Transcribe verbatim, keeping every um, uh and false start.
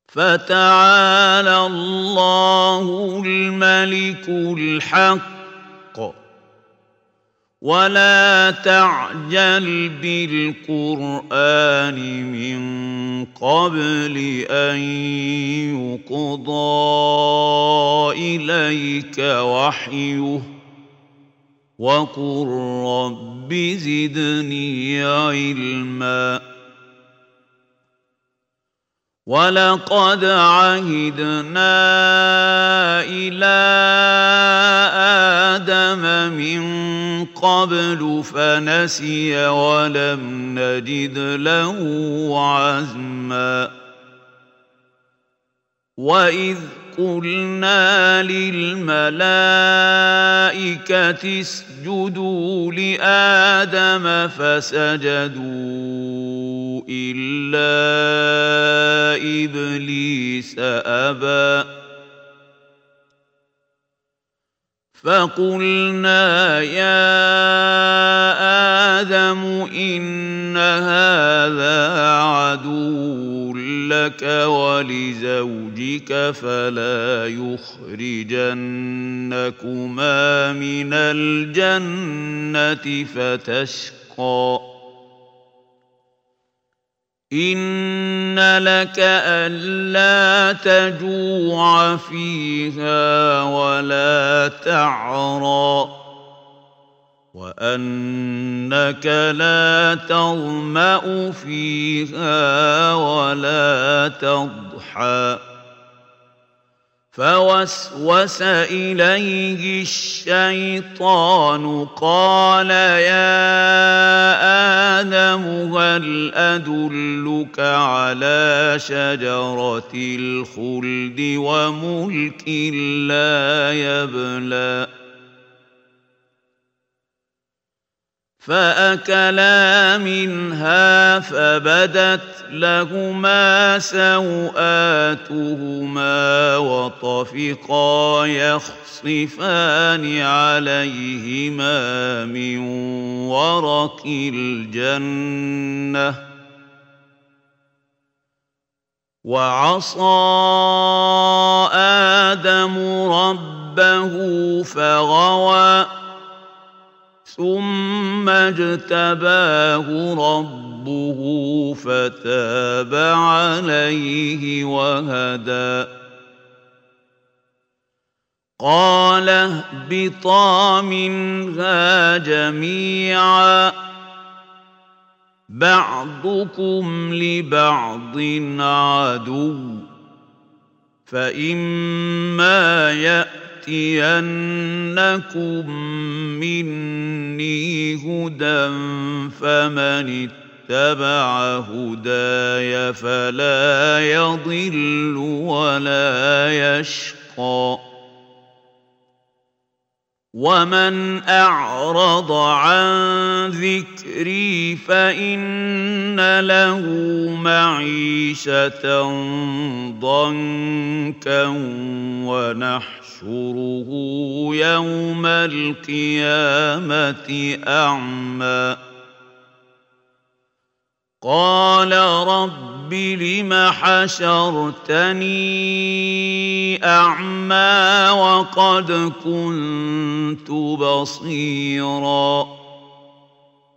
فتعالى الله الملك الحق ولا تعجل بالقرآن من قبل أن يقضى إليك وحيه وقل رب زدني علما ولقد عهدنا إلى آدم من قبل فنسي ولم نجد له عزما وإذ قلنا للملائكة اسجدوا لآدم فسجدوا إلا إبليس أبى فقلنا يا آدم إن هذا عدو لك ولزوجك فلا يخرجنكما من الجنة فتشقى إن لك ألا تجوع فيها ولا تعرى وأنك لا تظمأ فيها ولا تضحى فوسوس إليه الشيطان قال يا آدم هل أدلك على شجرة الخلد وملك لا يبلى فأكلا منها فبدت لهما سوآتهما وطفقا يخصفان عليهما من ورق الجنة وعصى آدم ربه فغوى ثم اجتباه ربه فتاب عليه وهدى قال اهبطا منها جميعا بعضكم لبعض عدو فإما يأتي يأتينكم مني هدى فمن اتبع هداي فلا يضل ولا يشقى ومن أعرض عن ذكري فإن له معيشة ضنكا ونحشره يوم القيامة أعمى قال رب لم حشرتني أعمى وقد كنت بصيراً